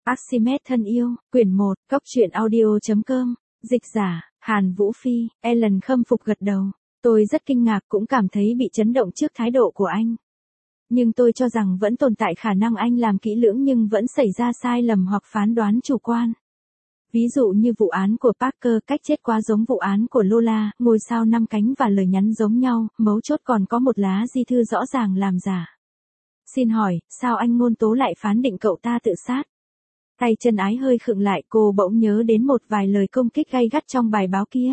Archimedes thân yêu, quyển 1, Cốc truyện audio.com, dịch giả, Hàn Vũ Phi. Ellen khâm phục gật đầu. Tôi rất kinh ngạc cũng cảm thấy bị chấn động trước thái độ của anh. Nhưng tôi cho rằng vẫn tồn tại khả năng anh làm kỹ lưỡng nhưng vẫn xảy ra sai lầm hoặc phán đoán chủ quan. Ví dụ như vụ án của Parker, cách chết quá giống vụ án của Lola, ngôi sao 5 cánh và lời nhắn giống nhau, mấu chốt còn có một lá di thư rõ ràng làm giả. Xin hỏi, sao anh Ngôn Tố lại phán định cậu ta tự sát? Tay chân ái hơi khựng lại, cô bỗng nhớ đến một vài lời công kích gay gắt trong bài báo kia.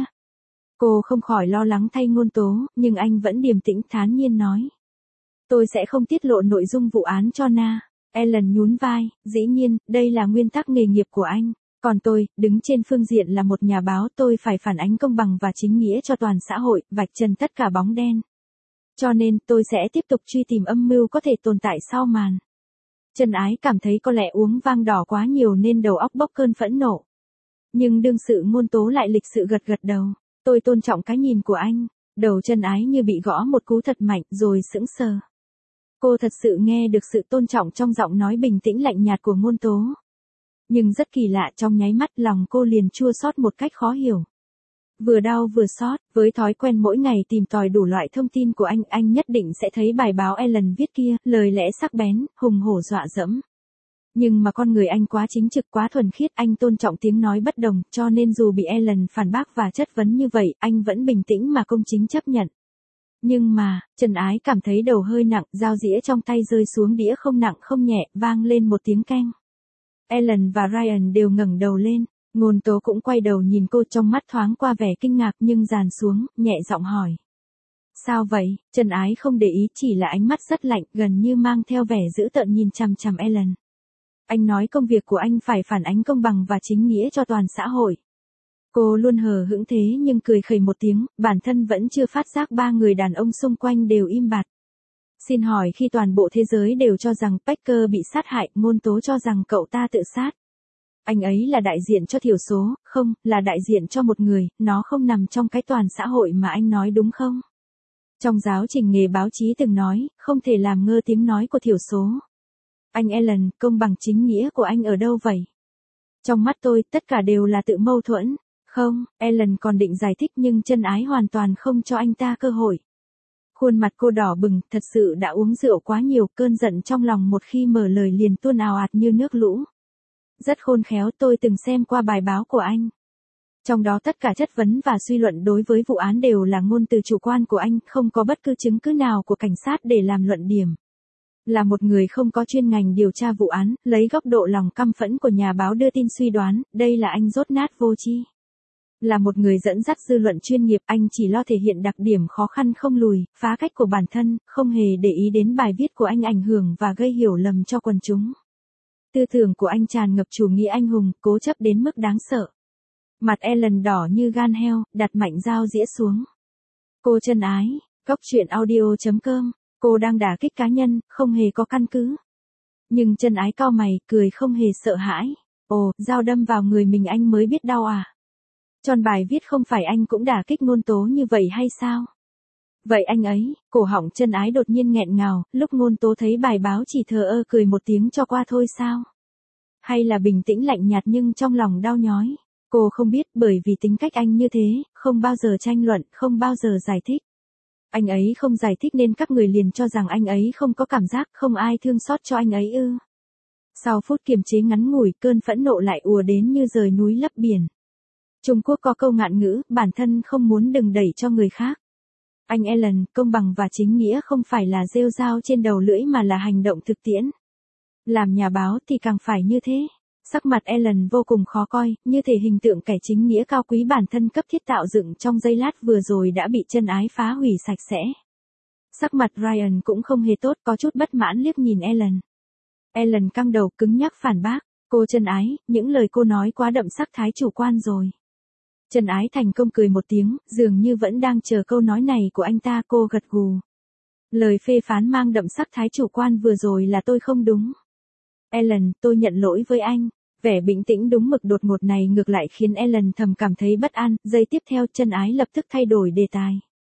Cô không khỏi lo lắng thay Ngôn Tố, nhưng anh vẫn điềm tĩnh thản nhiên nói. Tôi sẽ không tiết lộ nội dung vụ án cho Na. Ellen nhún vai, dĩ nhiên, đây là nguyên tắc nghề nghiệp của anh. Còn tôi, đứng trên phương diện là một nhà báo, tôi phải phản ánh công bằng và chính nghĩa cho toàn xã hội, vạch trần tất cả bóng đen. Cho nên, tôi sẽ tiếp tục truy tìm âm mưu có thể tồn tại sau màn. Trần Ái cảm thấy có lẽ uống vang đỏ quá nhiều nên đầu óc bốc cơn phẫn nộ. Nhưng đương sự Ngôn Tố lại lịch sự gật gật đầu. Tôi tôn trọng cái nhìn của anh. Đầu Trần Ái như bị gõ một cú thật mạnh rồi sững sờ. Cô thật sự nghe được sự tôn trọng trong giọng nói bình tĩnh lạnh nhạt của Ngôn Tố. Nhưng rất kỳ lạ, trong nháy mắt lòng cô liền chua xót một cách khó hiểu. Vừa đau vừa xót, với thói quen mỗi ngày tìm tòi đủ loại thông tin của anh nhất định sẽ thấy bài báo Ellen viết kia, lời lẽ sắc bén, hùng hổ dọa dẫm. Nhưng mà con người anh quá chính trực, quá thuần khiết, anh tôn trọng tiếng nói bất đồng, cho nên dù bị Ellen phản bác và chất vấn như vậy, anh vẫn bình tĩnh mà công chính chấp nhận. Nhưng mà, Trần Ái cảm thấy đầu hơi nặng, dao dĩa trong tay rơi xuống đĩa không nặng không nhẹ, vang lên một tiếng keng. Ellen và Ryan đều ngẩng đầu lên, Ngôn Tố cũng quay đầu nhìn cô, trong mắt thoáng qua vẻ kinh ngạc nhưng dàn xuống, nhẹ giọng hỏi. Sao vậy? Trần Ái không để ý, chỉ là ánh mắt rất lạnh, gần như mang theo vẻ dữ tợn nhìn chằm chằm Ellen. Anh nói công việc của anh phải phản ánh công bằng và chính nghĩa cho toàn xã hội. Cô luôn hờ hững thế nhưng cười khẩy một tiếng, bản thân vẫn chưa phát giác ba người đàn ông xung quanh đều im bặt. Xin hỏi, khi toàn bộ thế giới đều cho rằng Parker bị sát hại, Ngôn Tố cho rằng cậu ta tự sát. Anh ấy là đại diện cho thiểu số, không, là đại diện cho một người, nó không nằm trong cái toàn xã hội mà anh nói đúng không? Trong giáo trình nghề báo chí từng nói, không thể làm ngơ tiếng nói của thiểu số. Anh Ellen, công bằng chính nghĩa của anh ở đâu vậy? Trong mắt tôi, tất cả đều là tự mâu thuẫn. Không, Ellen còn định giải thích nhưng Trần Ái hoàn toàn không cho anh ta cơ hội. Khuôn mặt cô đỏ bừng, thật sự đã uống rượu quá nhiều, cơn giận trong lòng một khi mở lời liền tuôn ào ạt như nước lũ. Rất khôn khéo, tôi từng xem qua bài báo của anh. Trong đó tất cả chất vấn và suy luận đối với vụ án đều là ngôn từ chủ quan của anh, không có bất cứ chứng cứ nào của cảnh sát để làm luận điểm. Là một người không có chuyên ngành điều tra vụ án, lấy góc độ lòng căm phẫn của nhà báo đưa tin suy đoán, đây là anh dốt nát vô tri. Là một người dẫn dắt dư luận chuyên nghiệp, anh chỉ lo thể hiện đặc điểm khó khăn không lùi, phá cách của bản thân, không hề để ý đến bài viết của anh ảnh hưởng và gây hiểu lầm cho quần chúng. Tư tưởng của anh tràn ngập chủ nghĩa anh hùng, cố chấp đến mức đáng sợ. Mặt Ellen đỏ như gan heo, đặt mạnh dao dĩa xuống. Cô Trần Ái, Cốc truyện audio.com, cô đang đả kích cá nhân, không hề có căn cứ. Nhưng Trần Ái cau mày, cười không hề sợ hãi. Ồ, dao đâm vào người mình anh mới biết đau à? Tròn bài viết không phải anh cũng đả kích Ngôn Tố như vậy hay sao? Vậy anh ấy, cổ họng Trần Ái đột nhiên nghẹn ngào, lúc Ngôn Tố thấy bài báo chỉ thờ ơ cười một tiếng cho qua thôi sao? Hay là bình tĩnh lạnh nhạt nhưng trong lòng đau nhói? Cô không biết, bởi vì tính cách anh như thế, không bao giờ tranh luận, không bao giờ giải thích. Anh ấy không giải thích nên các người liền cho rằng anh ấy không có cảm giác, không ai thương xót cho anh ấy ư? Sau phút kiềm chế ngắn ngủi, cơn phẫn nộ lại ùa đến như dời núi lấp biển. Trung Quốc có câu ngạn ngữ, bản thân không muốn đừng đẩy cho người khác. Anh Ellen, công bằng và chính nghĩa không phải là rêu rao trên đầu lưỡi mà là hành động thực tiễn. Làm nhà báo thì càng phải như thế. Sắc mặt Ellen vô cùng khó coi, như thể hình tượng kẻ chính nghĩa cao quý bản thân cấp thiết tạo dựng trong giây lát vừa rồi đã bị Trần Ái phá hủy sạch sẽ. Sắc mặt Ryan cũng không hề tốt, có chút bất mãn liếc nhìn Ellen. Ellen căng đầu cứng nhắc phản bác. Cô Trần Ái, những lời cô nói quá đậm sắc thái chủ quan rồi. Trần Ái thành công cười một tiếng, dường như vẫn đang chờ câu nói này của anh ta, cô gật gù. Lời phê phán mang đậm sắc thái chủ quan vừa rồi là tôi không đúng. Ellen, tôi nhận lỗi với anh. Vẻ bình tĩnh đúng mực đột ngột này ngược lại khiến Ellen thầm cảm thấy bất an, giây tiếp theo Trần Ái lập tức thay đổi đề tài.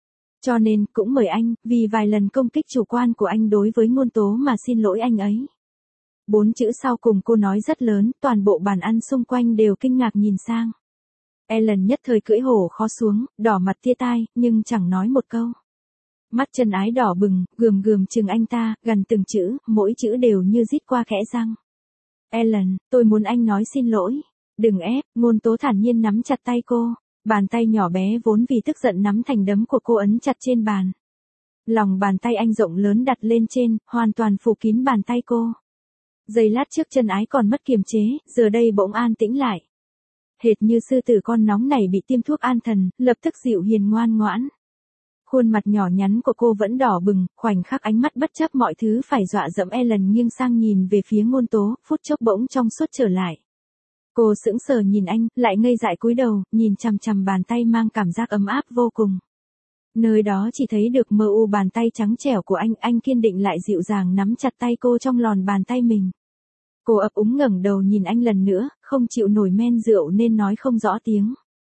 Cho nên, cũng mời anh, vì vài lần công kích chủ quan của anh đối với Ngôn Tố mà xin lỗi anh ấy. 4 chữ sau cùng cô nói rất lớn, toàn bộ bàn ăn xung quanh đều kinh ngạc nhìn sang. Ellen nhất thời cưỡi hổ khó xuống, đỏ mặt tia tai, nhưng chẳng nói một câu. Mắt Trần Ái đỏ bừng, gườm gườm chừng anh ta, gần từng chữ, mỗi chữ đều như rít qua kẽ răng. Ellen, tôi muốn anh nói xin lỗi. Đừng ép, Ngôn Tố thản nhiên nắm chặt tay cô. Bàn tay nhỏ bé vốn vì tức giận nắm thành đấm của cô ấn chặt trên bàn. Lòng bàn tay anh rộng lớn đặt lên trên, hoàn toàn phủ kín bàn tay cô. Giây lát trước Trần Ái còn mất kiềm chế, giờ đây bỗng an tĩnh lại. Hệt như sư tử con nóng này bị tiêm thuốc an thần, lập tức dịu hiền ngoan ngoãn. Khuôn mặt nhỏ nhắn của cô vẫn đỏ bừng, khoảnh khắc ánh mắt bất chấp mọi thứ phải dọa dẫm Ellen nghiêng sang nhìn về phía Ngôn Tố, phút chốc bỗng trong suốt trở lại. Cô sững sờ nhìn anh, lại ngây dại cúi đầu, nhìn chằm chằm bàn tay mang cảm giác ấm áp vô cùng. Nơi đó chỉ thấy được mờ u bàn tay trắng trẻo của anh kiên định lại dịu dàng nắm chặt tay cô trong lòn bàn tay mình. Cô ấp úng ngẩng đầu nhìn anh lần nữa, không chịu nổi men rượu nên nói không rõ tiếng.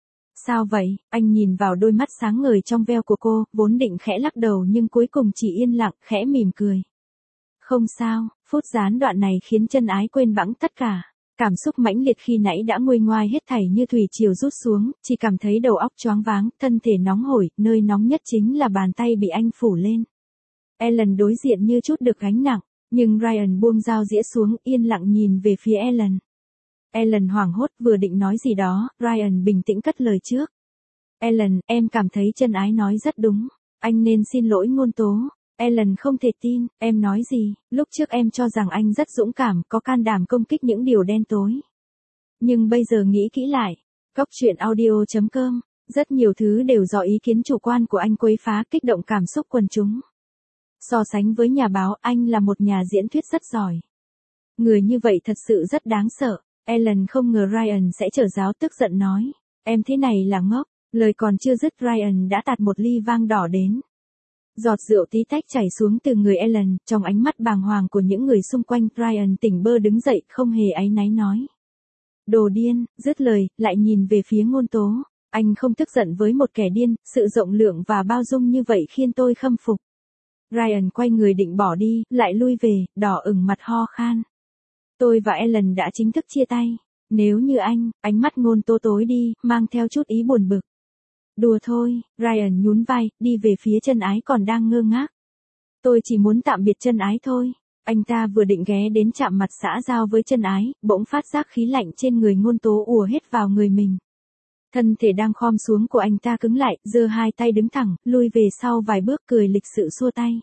Sao vậy? Anh nhìn vào đôi mắt sáng ngời trong veo của cô, vốn định khẽ lắc đầu nhưng cuối cùng chỉ yên lặng, khẽ mỉm cười. Không sao, phút gián đoạn này khiến Trần Ái quên bẵng tất cả. Cảm xúc mãnh liệt khi nãy đã nguôi ngoai hết thảy như thủy triều rút xuống, chỉ cảm thấy đầu óc choáng váng, thân thể nóng hổi, nơi nóng nhất chính là bàn tay bị anh phủ lên. Ellen đối diện như chút được gánh nặng, nhưng Ryan buông dao dĩa xuống, yên lặng nhìn về phía Ellen. Ellen hoảng hốt vừa định nói gì đó, Ryan bình tĩnh cất lời trước. Ellen, em cảm thấy Trần Ái nói rất đúng, anh nên xin lỗi Ngôn Tố. Ellen không thể tin, em nói gì, lúc trước em cho rằng anh rất dũng cảm, có can đảm công kích những điều đen tối. Nhưng bây giờ nghĩ kỹ lại, Cóc truyện audio.com, rất nhiều thứ đều do ý kiến chủ quan của anh quấy phá kích động cảm xúc quần chúng. So sánh với nhà báo, anh là một nhà diễn thuyết rất giỏi. Người như vậy thật sự rất đáng sợ. Ellen không ngờ Ryan sẽ trở giáo tức giận nói. Em thế này là ngốc, lời còn chưa dứt Ryan đã tạt một ly vang đỏ đến. Giọt rượu tí tách chảy xuống từ người Ellen, trong ánh mắt bàng hoàng của những người xung quanh, Ryan tỉnh bơ đứng dậy, không hề áy náy nói. Đồ điên, dứt lời, lại nhìn về phía Ngôn Tố. Anh không tức giận với một kẻ điên, sự rộng lượng và bao dung như vậy khiến tôi khâm phục. Ryan quay người định bỏ đi, lại lui về, đỏ ửng mặt ho khan. Tôi và Ellen đã chính thức chia tay. Nếu như anh, ánh mắt Ngôn Tố tối đi, mang theo chút ý buồn bực. Đùa thôi, Ryan nhún vai, đi về phía Trần Ái còn đang ngơ ngác. Tôi chỉ muốn tạm biệt Trần Ái thôi. Anh ta vừa định ghé đến chạm mặt xã giao với Trần Ái, bỗng phát giác khí lạnh trên người Ngôn Tố ùa hết vào người mình. Thân thể đang khom xuống của anh ta cứng lại, giơ hai tay đứng thẳng, lui về sau vài bước cười lịch sự xua tay.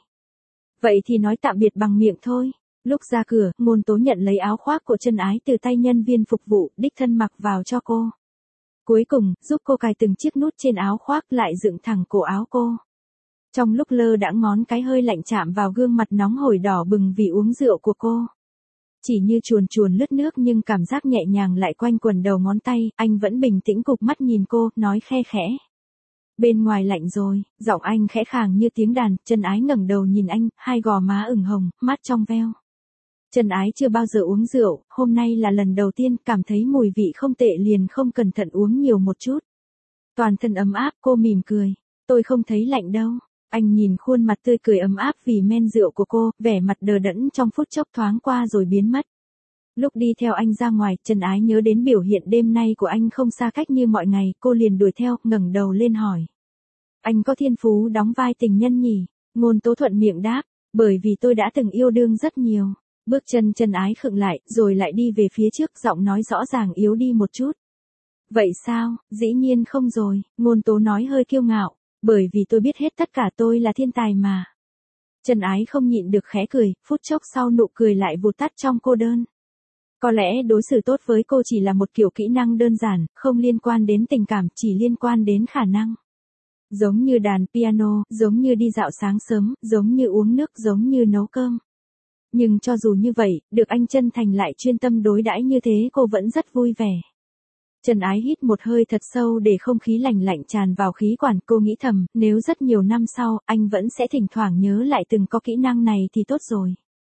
Vậy thì nói tạm biệt bằng miệng thôi. Lúc ra cửa, Ngôn Tố nhận lấy áo khoác của Trần Ái từ tay nhân viên phục vụ, đích thân mặc vào cho cô. Cuối cùng, giúp cô cài từng chiếc nút trên áo khoác lại dựng thẳng cổ áo cô. Trong lúc lơ đãng ngón cái hơi lạnh chạm vào gương mặt nóng hổi đỏ bừng vì uống rượu của cô. Chỉ như chuồn chuồn lướt nước nhưng cảm giác nhẹ nhàng lại quanh quần đầu ngón tay, anh vẫn bình tĩnh cụp mắt nhìn cô, nói khe khẽ. Bên ngoài lạnh rồi, giọng anh khẽ khàng như tiếng đàn, Trần Ái ngẩng đầu nhìn anh, hai gò má ửng hồng, mắt trong veo. Trần Ái chưa bao giờ uống rượu, hôm nay là lần đầu tiên cảm thấy mùi vị không tệ liền không cẩn thận uống nhiều một chút. Toàn thân ấm áp, cô mỉm cười. Tôi không thấy lạnh đâu. Anh nhìn khuôn mặt tươi cười ấm áp vì men rượu của cô, vẻ mặt đờ đẫn trong phút chốc thoáng qua rồi biến mất. Lúc đi theo anh ra ngoài, Trần Ái nhớ đến biểu hiện đêm nay của anh không xa cách như mọi ngày, cô liền đuổi theo, ngẩng đầu lên hỏi. Anh có thiên phú đóng vai tình nhân nhỉ? Ngôn Tố thuận miệng đáp, bởi vì tôi đã từng yêu đương rất nhiều. Bước chân Trần Ái khựng lại, rồi lại đi về phía trước, giọng nói rõ ràng yếu đi một chút. Vậy sao, dĩ nhiên không rồi, Ngôn Tố nói hơi kiêu ngạo, bởi vì tôi biết hết tất cả, tôi là thiên tài mà. Trần Ái không nhịn được khẽ cười, phút chốc sau nụ cười lại vụt tắt trong cô đơn. Có lẽ đối xử tốt với cô chỉ là một kiểu kỹ năng đơn giản, không liên quan đến tình cảm, chỉ liên quan đến khả năng. Giống như đàn piano, giống như đi dạo sáng sớm, giống như uống nước, giống như nấu cơm. Nhưng cho dù như vậy, được anh chân thành lại chuyên tâm đối đãi như thế cô vẫn rất vui vẻ. Trần Ái hít một hơi thật sâu để không khí lạnh lạnh tràn vào khí quản, cô nghĩ thầm, nếu rất nhiều năm sau, anh vẫn sẽ thỉnh thoảng nhớ lại từng có kỹ năng này thì tốt rồi.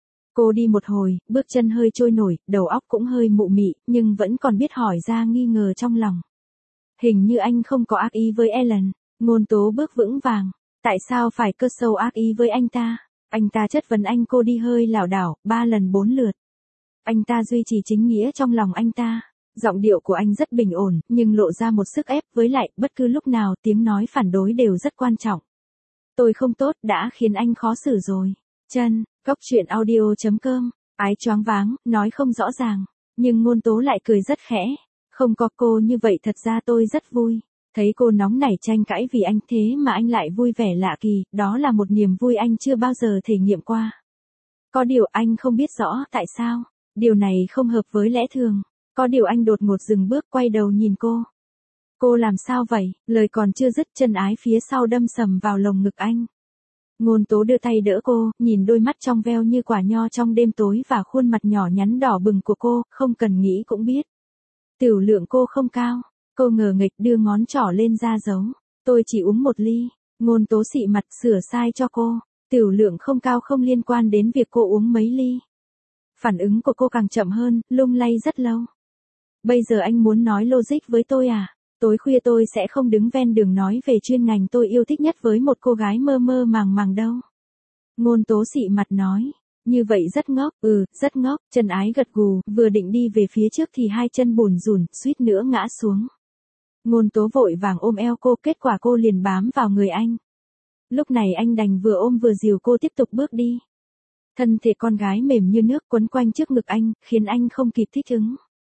Cô đi một hồi, bước chân hơi trôi nổi, đầu óc cũng hơi mụ mị, nhưng vẫn còn biết hỏi ra nghi ngờ trong lòng. Hình như anh không có ác ý với Ellen. Ngôn Tố bước vững vàng. Tại sao phải cất sâu ác ý với anh ta? Anh ta chất vấn anh, cô đi hơi lảo đảo, 3 lần 4 lượt. Anh ta duy trì chính nghĩa trong lòng anh ta. Giọng điệu của anh rất bình ổn, nhưng lộ ra một sức ép, với lại, bất cứ lúc nào tiếng nói phản đối đều rất quan trọng. Tôi không tốt, đã khiến anh khó xử rồi. Chân, cốc truyện audio.com, Ái choáng váng, nói không rõ ràng, nhưng Ngôn Tố lại cười rất khẽ. Không có cô như vậy thật ra tôi rất vui. Thấy cô nóng nảy tranh cãi vì anh thế mà anh lại vui vẻ lạ kỳ, đó là một niềm vui anh chưa bao giờ thể nghiệm qua. Có điều anh không biết rõ tại sao, điều này không hợp với lẽ thường. Có điều anh đột ngột dừng bước quay đầu nhìn cô. Cô làm sao vậy? Lời còn chưa dứt Chân Ái phía sau đâm sầm vào lồng ngực anh. Ngôn Tố đưa tay đỡ cô, nhìn đôi mắt trong veo như quả nho trong đêm tối và khuôn mặt nhỏ nhắn đỏ bừng của cô, không cần nghĩ cũng biết. Tiểu lượng cô không cao. Cô ngờ nghịch đưa ngón trỏ lên ra dấu. Tôi chỉ uống một ly. Ngôn Tố xị mặt sửa sai cho cô. Tiểu lượng không cao không liên quan đến việc cô uống mấy ly. Phản ứng của cô càng chậm hơn, lung lay rất lâu. Bây giờ anh muốn nói logic với tôi à? Tối khuya tôi sẽ không đứng ven đường nói về chuyên ngành tôi yêu thích nhất với một cô gái mơ mơ màng màng đâu. Ngôn Tố xị mặt nói. Như vậy rất ngốc, rất ngốc. Chân Ái gật gù, vừa định đi về phía trước thì hai chân bùn rùn, suýt nữa ngã xuống. Ngôn Tố vội vàng ôm eo cô, kết quả cô liền bám vào người anh. Lúc này anh đành vừa ôm vừa dìu cô tiếp tục bước đi. Thân thể con gái mềm như nước quấn quanh trước ngực anh, khiến anh không kịp thích ứng.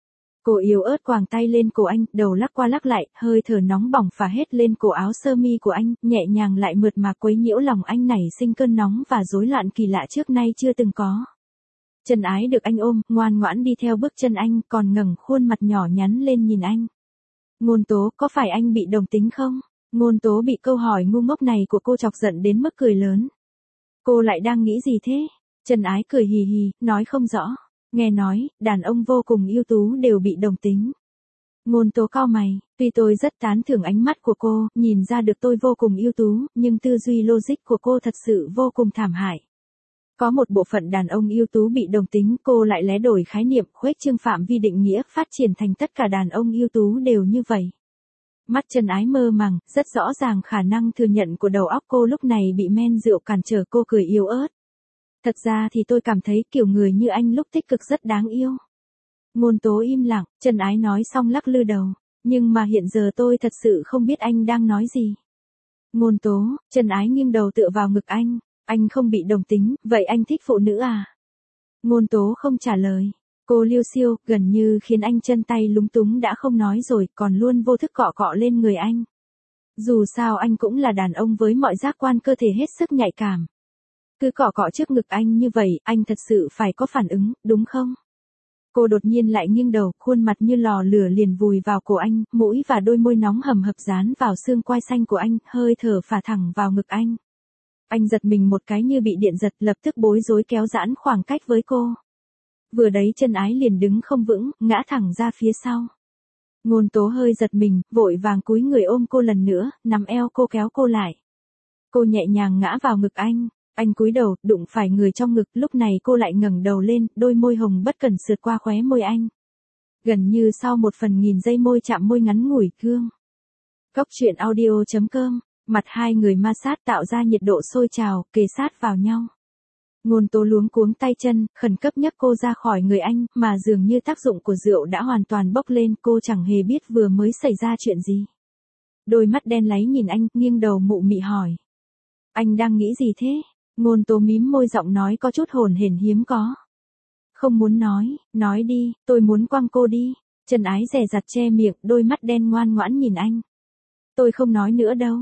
Cô yếu ớt quàng tay lên cổ anh, đầu lắc qua lắc lại, hơi thở nóng bỏng phả hết lên cổ áo sơ mi của anh, nhẹ nhàng lại mượt mà quấy nhiễu lòng anh nảy sinh cơn nóng và rối loạn kỳ lạ trước nay chưa từng có. Chân Ái được anh ôm, ngoan ngoãn đi theo bước chân anh, còn ngẩng khuôn mặt nhỏ nhắn lên nhìn anh. Ngôn Tố, có phải anh bị đồng tính không? Ngôn Tố bị câu hỏi ngu ngốc này của cô chọc giận đến mức cười lớn. Cô lại đang nghĩ gì thế? Chân Ái cười hì hì, nói không rõ. Nghe nói, đàn ông vô cùng ưu tú đều bị đồng tính. Ngôn Tố cau mày, tuy tôi rất tán thưởng ánh mắt của cô, nhìn ra được tôi vô cùng ưu tú, nhưng tư duy logic của cô thật sự vô cùng thảm hại. Có một bộ phận đàn ông ưu tú bị đồng tính, cô lại lé đổi khái niệm, khuếch trương phạm vi định nghĩa, phát triển thành tất cả đàn ông ưu tú đều như vậy. Mắt Chân Ái mơ màng, rất rõ ràng khả năng thừa nhận của đầu óc cô lúc này bị men rượu cản trở, cô cười yếu ớt. Thật ra thì tôi cảm thấy kiểu người như anh lúc tích cực rất đáng yêu. Ngôn Tố im lặng, Chân Ái nói xong lắc lư đầu. Nhưng mà hiện giờ tôi thật sự không biết anh đang nói gì. Ngôn Tố, Chân Ái nghiêng đầu tựa vào ngực anh. Anh không bị đồng tính, vậy anh thích phụ nữ à? Ngôn Tố không trả lời. Cô liêu xiêu, gần như khiến anh chân tay lúng túng đã không nói rồi, còn luôn vô thức cọ cọ lên người anh. Dù sao anh cũng là đàn ông với mọi giác quan cơ thể hết sức nhạy cảm. Cứ cọ cọ trước ngực anh như vậy, anh thật sự phải có phản ứng, đúng không? Cô đột nhiên lại nghiêng đầu, khuôn mặt như lò lửa liền vùi vào cổ anh, mũi và đôi môi nóng hầm hập dán vào xương quai xanh của anh, hơi thở phả thẳng vào ngực anh. Anh giật mình một cái như bị điện giật, lập tức bối rối kéo giãn khoảng cách với cô. Vừa đấy Chân Ái liền đứng không vững, ngã thẳng ra phía sau. Ngôn Tố hơi giật mình, vội vàng cúi người ôm cô lần nữa, nắm eo cô kéo cô lại. Cô nhẹ nhàng ngã vào ngực anh cúi đầu, đụng phải người trong ngực, lúc này cô lại ngẩng đầu lên, đôi môi hồng bất cần sượt qua khóe môi anh. Gần như sau 1/1000 giây môi chạm môi ngắn ngủi, gương. Cốc truyện audio.com, mặt hai người ma sát tạo ra nhiệt độ sôi trào, kề sát vào nhau. Ngôn Tố luống cuống tay chân, khẩn cấp nhấc cô ra khỏi người anh, mà dường như tác dụng của rượu đã hoàn toàn bốc lên, cô chẳng hề biết vừa mới xảy ra chuyện gì. Đôi mắt đen láy nhìn anh, nghiêng đầu mụ mị hỏi. Anh đang nghĩ gì thế? Ngôn Tố mím môi, giọng nói có chút hồn hển hiếm có. Không muốn nói đi, tôi muốn quăng cô đi. Chân Ái dè dặt che miệng, đôi mắt đen ngoan ngoãn nhìn anh. Tôi không nói nữa đâu.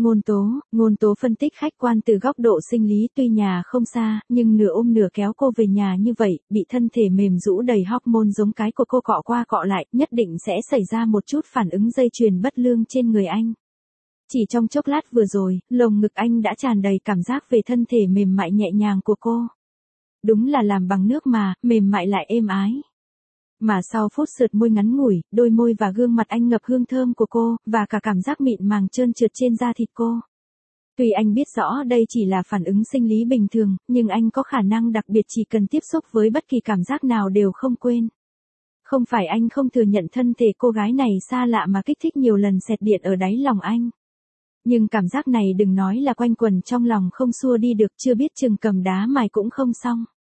Ngôn Tố phân tích khách quan từ góc độ sinh lý, tuy nhà không xa, nhưng nửa ôm nửa kéo cô về nhà như vậy, bị thân thể mềm rũ đầy hormone giống cái của cô cọ qua cọ lại, nhất định sẽ xảy ra một chút phản ứng dây chuyền bất lương trên người anh. Chỉ trong chốc lát vừa rồi, lồng ngực anh đã tràn đầy cảm giác về thân thể mềm mại nhẹ nhàng của cô. Đúng là làm bằng nước mà, mềm mại lại êm ái. Mà sau phút sượt môi ngắn ngủi, đôi môi và gương mặt anh ngập hương thơm của cô, và cả cảm giác mịn màng trơn trượt trên da thịt cô. Tuy anh biết rõ đây chỉ là phản ứng sinh lý bình thường, nhưng anh có khả năng đặc biệt chỉ cần tiếp xúc với bất kỳ cảm giác nào đều không quên. Không phải anh không thừa nhận thân thể cô gái này xa lạ mà kích thích nhiều lần xẹt điện ở đáy lòng anh. Nhưng cảm giác này đừng nói là quanh quẩn trong lòng không xua đi được, chưa biết chừng cầm đá mài cũng không xong.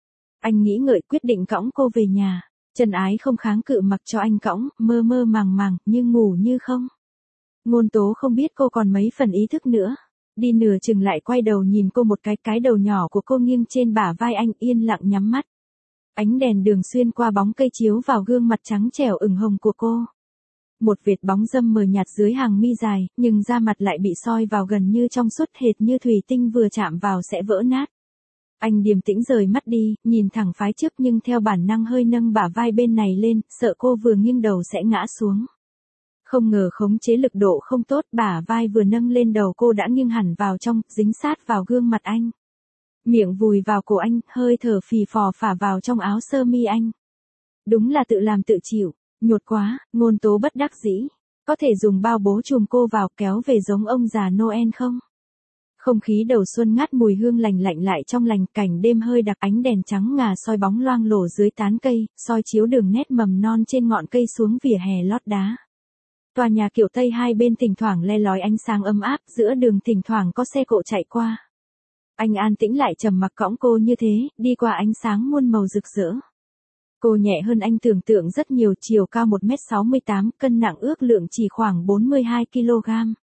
Anh nghĩ ngợi quyết định cõng cô về nhà. Trần Ái không kháng cự mặc cho anh cõng, mơ mơ màng màng, như ngủ như không. Ngôn Tố không biết cô còn mấy phần ý thức nữa. Đi nửa chừng lại quay đầu nhìn cô một cái đầu nhỏ của cô nghiêng trên bả vai anh yên lặng nhắm mắt. Ánh đèn đường xuyên qua bóng cây chiếu vào gương mặt trắng trẻo ửng hồng của cô. Một vệt bóng râm mờ nhạt dưới hàng mi dài, nhưng da mặt lại bị soi vào gần như trong suốt hệt như thủy tinh vừa chạm vào sẽ vỡ nát. Anh điềm tĩnh rời mắt đi, nhìn thẳng phái trước nhưng theo bản năng hơi nâng bả vai bên này lên, sợ cô vừa nghiêng đầu sẽ ngã xuống. Không ngờ khống chế lực độ không tốt, bả vai vừa nâng lên đầu cô đã nghiêng hẳn vào trong, dính sát vào gương mặt anh. Miệng vùi vào cổ anh, hơi thở phì phò phả vào trong áo sơ mi anh. Đúng là tự làm tự chịu, nhột quá, Ngôn Tố bất đắc dĩ. Có thể dùng bao bố chùm cô vào kéo về giống ông già Noel không? Không khí đầu xuân ngát mùi hương lành lạnh lại trong lành, cảnh đêm hơi đặc, ánh đèn trắng ngà soi bóng loang lổ dưới tán cây, soi chiếu đường nét mầm non trên ngọn cây xuống vỉa hè lót đá. Tòa nhà kiểu Tây hai bên thỉnh thoảng le lói ánh sáng ấm áp, giữa đường thỉnh thoảng có xe cộ chạy qua. Anh an tĩnh lại trầm mặc cõng cô như thế, đi qua ánh sáng muôn màu rực rỡ. Cô nhẹ hơn anh tưởng tượng rất nhiều, chiều cao 1m68, cân nặng ước lượng chỉ khoảng 42 kg.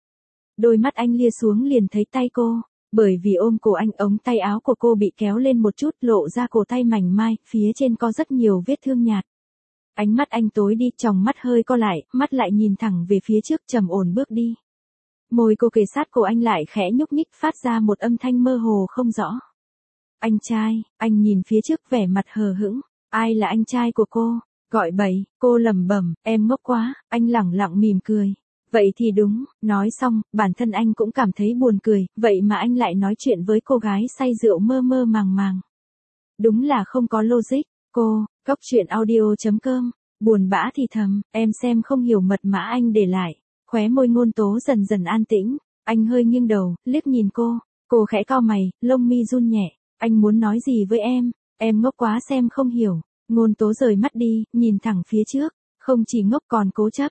Đôi mắt anh lia xuống liền thấy tay cô, bởi vì ôm cổ anh ống tay áo của cô bị kéo lên một chút lộ ra cổ tay mảnh mai, phía trên có rất nhiều vết thương nhạt. Ánh mắt anh tối đi, tròng mắt hơi co lại, mắt lại nhìn thẳng về phía trước trầm ổn bước đi. Môi cô kề sát cổ anh lại khẽ nhúc nhích phát ra một âm thanh mơ hồ không rõ. Anh trai, anh nhìn phía trước vẻ mặt hờ hững. Ai là anh trai của cô? Gọi bậy, cô lẩm bẩm, em ngốc quá, anh lẳng lặng mỉm cười. Vậy thì đúng, nói xong, bản thân anh cũng cảm thấy buồn cười, vậy mà anh lại nói chuyện với cô gái say rượu mơ mơ màng màng. Đúng là không có logic, cô, Cốc Truyện Audio.com, buồn bã thì thầm, em xem không hiểu mật mã anh để lại, khóe môi Ngôn Tố dần dần an tĩnh, anh hơi nghiêng đầu, liếc nhìn cô khẽ cau mày, lông mi run nhẹ, anh muốn nói gì với em ngốc quá xem không hiểu, Ngôn Tố rời mắt đi, nhìn thẳng phía trước, không chỉ ngốc còn cố chấp.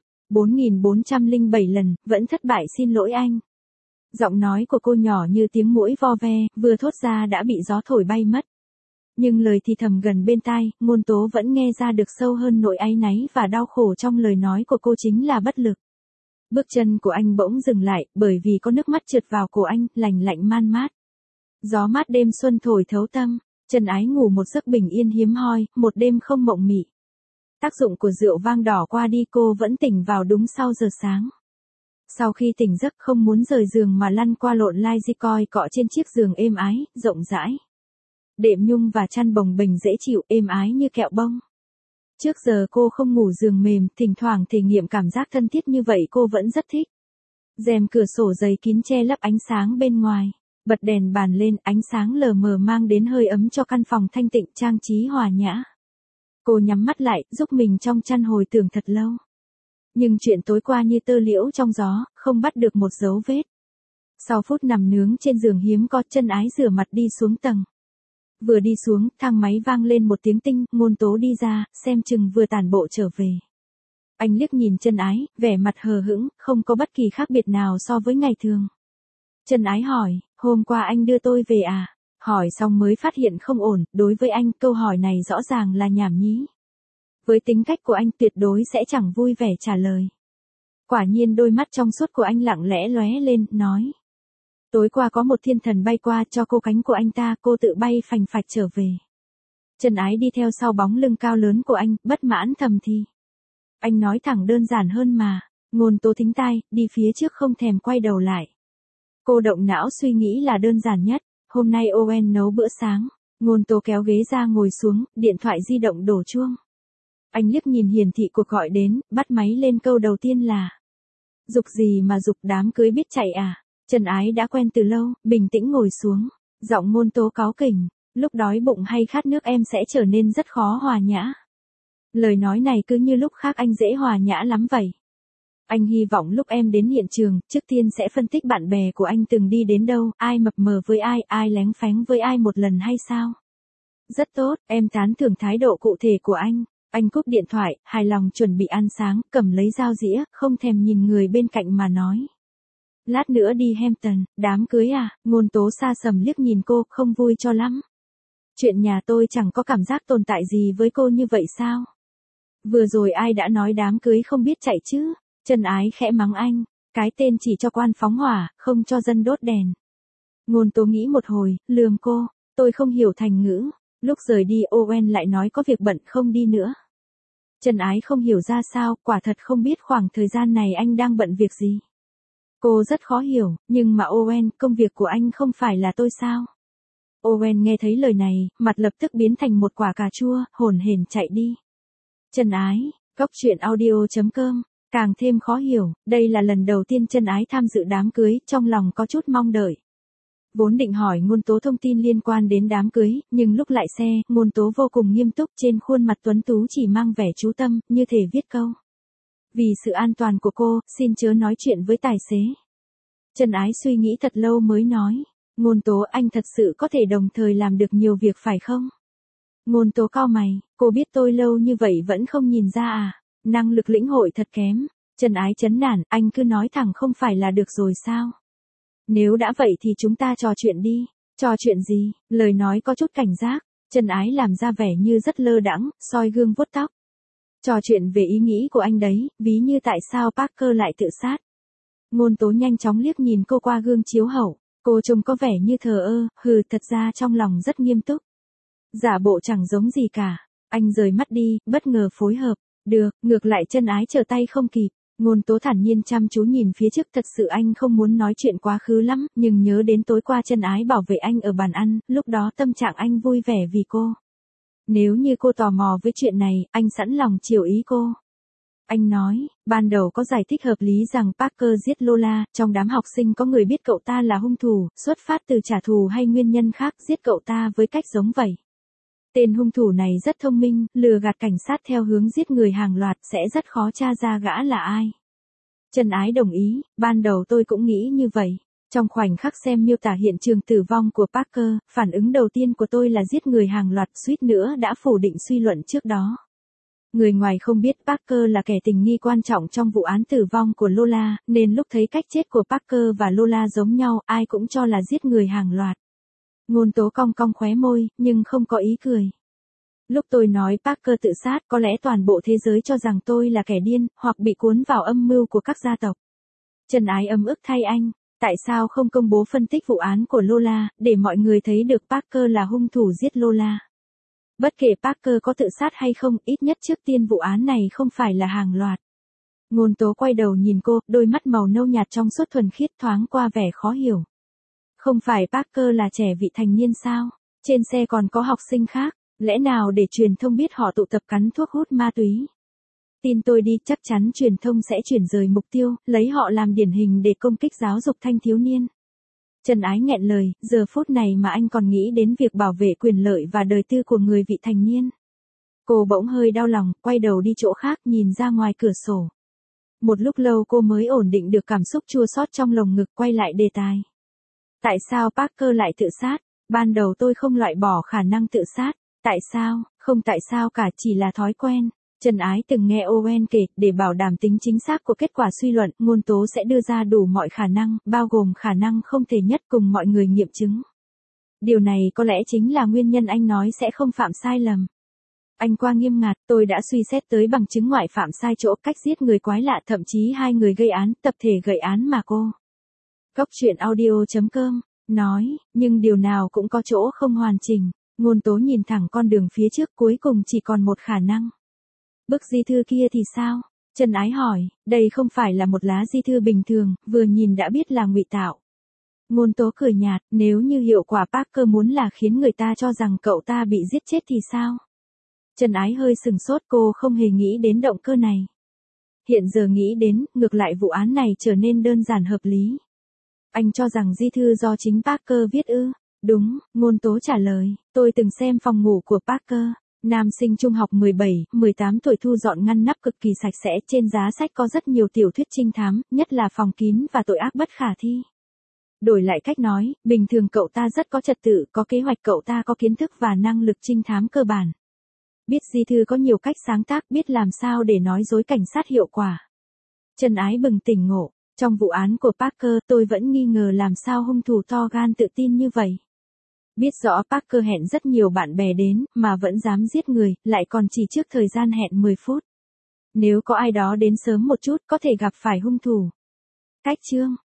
4407 lần, vẫn thất bại xin lỗi anh. Giọng nói của cô nhỏ như tiếng muỗi vo ve, vừa thốt ra đã bị gió thổi bay mất. Nhưng lời thì thầm gần bên tai, Ngôn Tố vẫn nghe ra được sâu hơn nỗi áy náy và đau khổ trong lời nói của cô chính là bất lực. Bước chân của anh bỗng dừng lại, bởi vì có nước mắt trượt vào cổ anh, lành lạnh man mát. Gió mát đêm xuân thổi thấu tâm, Trần Ái ngủ một giấc bình yên hiếm hoi, một đêm không mộng mị. Tác dụng của rượu vang đỏ qua đi cô vẫn tỉnh vào đúng sau giờ sáng. Sau khi tỉnh giấc không muốn rời giường mà lăn qua lộn lai di coi cọ trên chiếc giường êm ái, rộng rãi. Đệm nhung và chăn bồng bềnh dễ chịu, êm ái như kẹo bông. Trước giờ cô không ngủ giường mềm, thỉnh thoảng thể nghiệm cảm giác thân thiết như vậy cô vẫn rất thích. Rèm cửa sổ dày kín che lấp ánh sáng bên ngoài. Bật đèn bàn lên, ánh sáng lờ mờ mang đến hơi ấm cho căn phòng thanh tịnh trang trí hòa nhã. Cô nhắm mắt lại, giúp mình trong chăn hồi tưởng thật lâu. Nhưng chuyện tối qua như tơ liễu trong gió, không bắt được một dấu vết. Sau phút nằm nướng trên giường hiếm có, Trần Ái rửa mặt đi xuống tầng. Vừa đi xuống, thang máy vang lên một tiếng tinh, Ngôn Tố đi ra, xem chừng vừa tản bộ trở về. Anh liếc nhìn Trần Ái, vẻ mặt hờ hững, không có bất kỳ khác biệt nào so với ngày thường. Trần Ái hỏi, hôm qua anh đưa tôi về à? Hỏi xong mới phát hiện không ổn, đối với anh câu hỏi này rõ ràng là nhảm nhí. Với tính cách của anh tuyệt đối sẽ chẳng vui vẻ trả lời. Quả nhiên đôi mắt trong suốt của anh lặng lẽ lóe lên, nói. Tối qua có một thiên thần bay qua cho cô cánh của anh ta, cô tự bay phành phạch trở về. Trần Ái đi theo sau bóng lưng cao lớn của anh, bất mãn thầm thì. Anh nói thẳng đơn giản hơn mà, Ngôn Tố thính tai, đi phía trước không thèm quay đầu lại. Cô động não suy nghĩ là đơn giản nhất. Hôm nay Owen nấu bữa sáng, Ngôn Tố kéo ghế ra ngồi xuống, điện thoại di động đổ chuông. Anh liếc nhìn hiển thị cuộc gọi đến, bắt máy lên câu đầu tiên là. Dục gì mà dục, đám cưới biết chạy à? Trần Ái đã quen từ lâu, bình tĩnh ngồi xuống. Giọng Ngôn Tố cáu kỉnh, lúc đói bụng hay khát nước em sẽ trở nên rất khó hòa nhã. Lời nói này cứ như lúc khác anh dễ hòa nhã lắm vậy. Anh hy vọng lúc em đến hiện trường, trước tiên sẽ phân tích bạn bè của anh từng đi đến đâu, ai mập mờ với ai lén phén với ai một lần hay sao? Rất tốt, em tán thưởng thái độ cụ thể của anh. Anh cúp điện thoại, hài lòng chuẩn bị ăn sáng, cầm lấy dao dĩa, không thèm nhìn người bên cạnh mà nói. Lát nữa đi Hampton, đám cưới à? Ngôn Tố xa sầm liếc nhìn cô, không vui cho lắm. Chuyện nhà tôi chẳng có cảm giác tồn tại gì với cô như vậy sao? Vừa rồi ai đã nói đám cưới không biết chạy chứ? Trần Ái khẽ mắng anh, cái tên chỉ cho quan phóng hỏa, không cho dân đốt đèn. Ngôn Tố nghĩ một hồi, lườm cô, tôi không hiểu thành ngữ. Lúc rời đi Owen lại nói có việc bận không đi nữa. Trần Ái không hiểu ra sao, quả thật không biết khoảng thời gian này anh đang bận việc gì. Cô rất khó hiểu, nhưng mà Owen, công việc của anh không phải là tôi sao? Owen nghe thấy lời này, mặt lập tức biến thành một quả cà chua, hổn hển chạy đi. Trần Ái, Cốc truyện audio.com, càng thêm khó hiểu, đây là lần đầu tiên Trần Ái tham dự đám cưới, trong lòng có chút mong đợi. Vốn định hỏi Ngôn Tố thông tin liên quan đến đám cưới, nhưng lúc lại xe, Ngôn Tố vô cùng nghiêm túc, trên khuôn mặt tuấn tú chỉ mang vẻ chú tâm, như thể viết câu. Vì sự an toàn của cô, xin chớ nói chuyện với tài xế. Trần Ái suy nghĩ thật lâu mới nói, Ngôn Tố, anh thật sự có thể đồng thời làm được nhiều việc phải không? Ngôn Tố cau mày, cô biết tôi lâu như vậy vẫn không nhìn ra à? Năng lực lĩnh hội thật kém. Trần Ái chán nản, anh cứ nói thẳng không phải là được rồi sao? Nếu đã vậy thì chúng ta trò chuyện đi. Trò chuyện gì? Lời nói có chút cảnh giác. Trần Ái làm ra vẻ như rất lơ đãng, soi gương vuốt tóc. Trò chuyện về ý nghĩ của anh đấy, ví như tại sao Parker lại tự sát. Ngôn Tố nhanh chóng liếc nhìn cô qua gương chiếu hậu. Cô trông có vẻ như thờ ơ, thật ra trong lòng rất nghiêm túc. Giả bộ chẳng giống gì cả. Anh rời mắt đi, bất ngờ phối hợp. Được, ngược lại Trần Ái trở tay không kịp. Ngôn Tố thản nhiên chăm chú nhìn phía trước, thật sự anh không muốn nói chuyện quá khứ lắm, nhưng nhớ đến tối qua Trần Ái bảo vệ anh ở bàn ăn, lúc đó tâm trạng anh vui vẻ vì cô. Nếu như cô tò mò với chuyện này, anh sẵn lòng chiều ý cô. Anh nói, ban đầu có giải thích hợp lý rằng Parker giết Lola, trong đám học sinh có người biết cậu ta là hung thủ, xuất phát từ trả thù hay nguyên nhân khác giết cậu ta với cách giống vậy. Tên hung thủ này rất thông minh, lừa gạt cảnh sát theo hướng giết người hàng loạt sẽ rất khó tra ra gã là ai. Trần Ái đồng ý, ban đầu tôi cũng nghĩ như vậy. Trong khoảnh khắc xem miêu tả hiện trường tử vong của Parker, phản ứng đầu tiên của tôi là giết người hàng loạt, suýt nữa đã phủ định suy luận trước đó. Người ngoài không biết Parker là kẻ tình nghi quan trọng trong vụ án tử vong của Lola, nên lúc thấy cách chết của Parker và Lola giống nhau, ai cũng cho là giết người hàng loạt. Ngôn Tố cong cong khóe môi, nhưng không có ý cười. Lúc tôi nói Parker tự sát, có lẽ toàn bộ thế giới cho rằng tôi là kẻ điên, hoặc bị cuốn vào âm mưu của các gia tộc. Trần Ái ấm ức thay anh, tại sao không công bố phân tích vụ án của Lola, để mọi người thấy được Parker là hung thủ giết Lola. Bất kể Parker có tự sát hay không, ít nhất trước tiên vụ án này không phải là hàng loạt. Ngôn Tố quay đầu nhìn cô, đôi mắt màu nâu nhạt trong suốt thuần khiết thoáng qua vẻ khó hiểu. Không phải Parker là trẻ vị thành niên sao? Trên xe còn có học sinh khác, lẽ nào để truyền thông biết họ tụ tập cắn thuốc hút ma túy? Tin tôi đi, chắc chắn truyền thông sẽ chuyển rời mục tiêu, lấy họ làm điển hình để công kích giáo dục thanh thiếu niên. Trần Ái nghẹn lời, giờ phút này mà anh còn nghĩ đến việc bảo vệ quyền lợi và đời tư của người vị thành niên. Cô bỗng hơi đau lòng, quay đầu đi chỗ khác nhìn ra ngoài cửa sổ. Một lúc lâu cô mới ổn định được cảm xúc chua xót trong lồng ngực, quay lại đề tài. Tại sao Parker lại tự sát? Ban đầu tôi không loại bỏ khả năng tự sát. Tại sao? Không tại sao cả, chỉ là thói quen. Trần Ái từng nghe Owen kể, để bảo đảm tính chính xác của kết quả suy luận, Ngôn Tố sẽ đưa ra đủ mọi khả năng, bao gồm khả năng không thể nhất cùng mọi người nghiệm chứng. Điều này có lẽ chính là nguyên nhân anh nói sẽ không phạm sai lầm. Anh qua nghiêm ngặt, tôi đã suy xét tới bằng chứng ngoại phạm sai chỗ, cách giết người quái lạ, thậm chí 2 người gây án, tập thể gây án mà cô. Cốc truyện audio.com, nói, nhưng điều nào cũng có chỗ không hoàn chỉnh. Ngôn Tố nhìn thẳng con đường phía trước, cuối cùng chỉ còn một khả năng. Bức di thư kia thì sao? Trần Ái hỏi, đây không phải là một lá di thư bình thường, vừa nhìn đã biết là ngụy tạo. Ngôn Tố cười nhạt, nếu như hiệu quả Parker muốn là khiến người ta cho rằng cậu ta bị giết chết thì sao? Trần Ái hơi sừng sốt, cô không hề nghĩ đến động cơ này. Hiện giờ nghĩ đến, ngược lại vụ án này trở nên đơn giản hợp lý. Anh cho rằng di thư do chính Parker viết ư? Đúng, Ngôn Tố trả lời, tôi từng xem phòng ngủ của Parker. Nam sinh trung học 17, 18 tuổi, thu dọn ngăn nắp cực kỳ sạch sẽ, trên giá sách có rất nhiều tiểu thuyết trinh thám, nhất là phòng kín và tội ác bất khả thi. Đổi lại cách nói, bình thường cậu ta rất có trật tự, có kế hoạch, cậu ta có kiến thức và năng lực trinh thám cơ bản. Biết di thư có nhiều cách sáng tác, biết làm sao để nói dối cảnh sát hiệu quả. Trần Ái bừng tỉnh ngộ, trong vụ án của Parker tôi vẫn nghi ngờ làm sao hung thủ to gan tự tin như vậy. Biết rõ Parker hẹn rất nhiều bạn bè đến, mà vẫn dám giết người, lại còn chỉ trước thời gian hẹn 10 phút. Nếu có ai đó đến sớm một chút, có thể gặp phải hung thủ. Cách chương